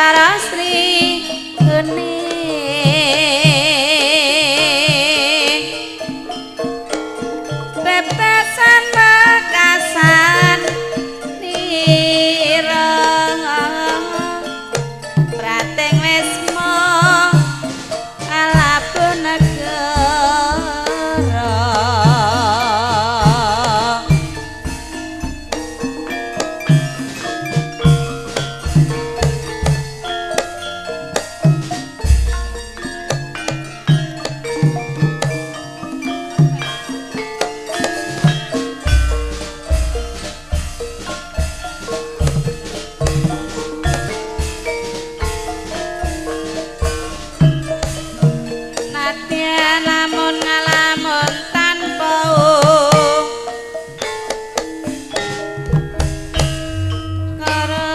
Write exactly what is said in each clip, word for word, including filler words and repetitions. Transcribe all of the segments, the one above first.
karo Sri Kuning bebasan bekasan nira prating wisma kalabu negara lamun ngalamun tanpa karo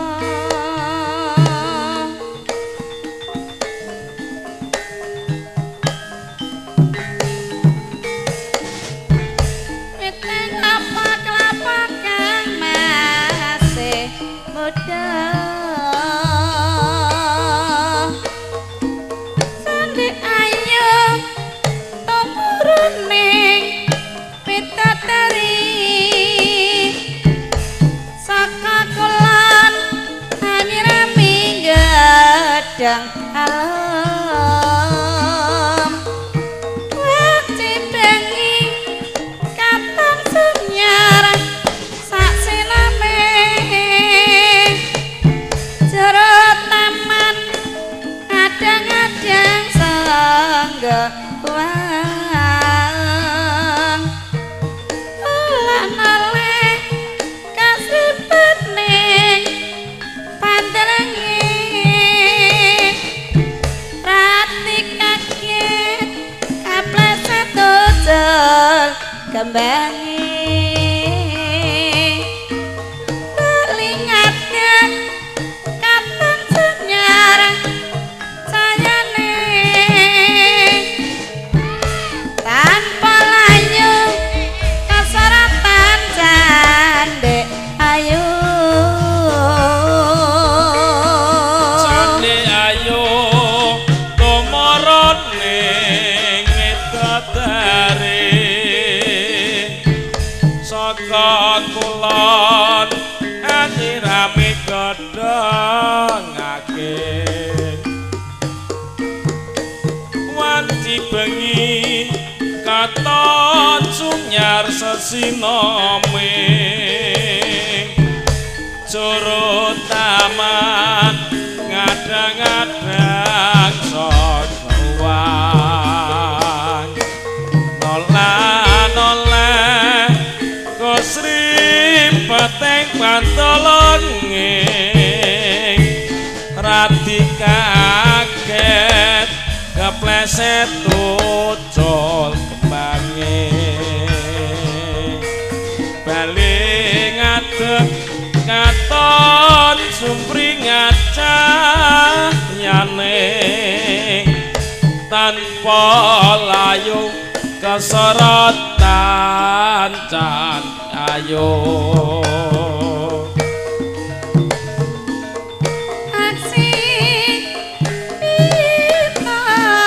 miteng apa kelapa kang masih muda dang alam wati bengi katon sunyar sak siname jero taman kadang-kadang sangga wang lan oleh kasripet ning pandelengi kembangi telingatnya kapan senyar sayane tanpa layu keseratan candek ayu candek ayu tumorot ning ngetotare saka kulon anyirame godhongake wanci bengi katon sunyar sesinome jero taman ngadang-ngadang sogawang nolan-nolan Sri peteng pantolonge rati kaget kepleset ucul kembange bali ngadeg katon sumpringat cahyane tanpa layu keserotan can ayo aksi pita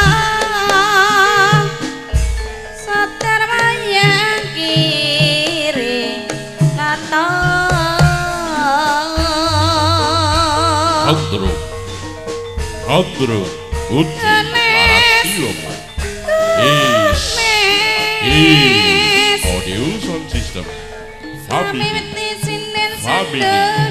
satar wayang kiri nata Andro Andro Uti Larasio Is Is Audio Sound System Family Family